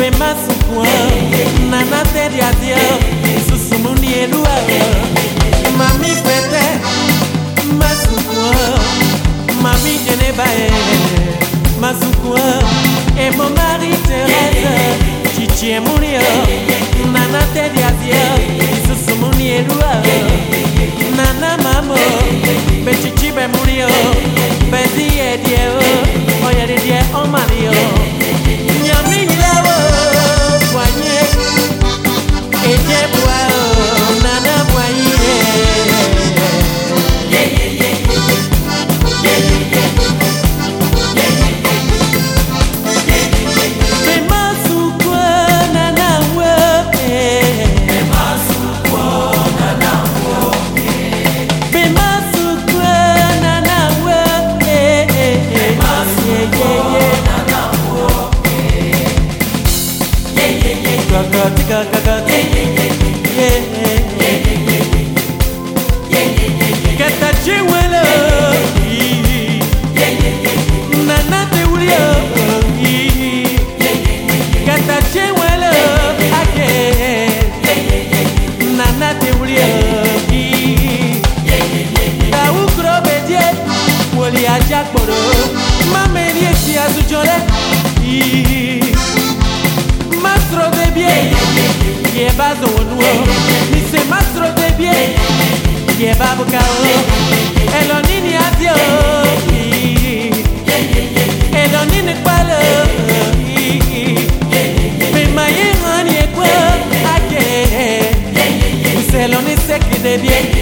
masukwa nana teri adia susumuni elua mami kwete masukwa mami genebae masukwa et mon mari Thérèse chichi emurio nana teri adia susumuni elua nana mamo be chichi be murio be die die oya die o mario nyami lawo kwanye eje bwa nana bwaye Mastro de bien, lleva dono, dice mastro de bien, lleva bocado, el onini adio, el onini palo, me maye mani ekwa, ake, se lo ni se que de bien.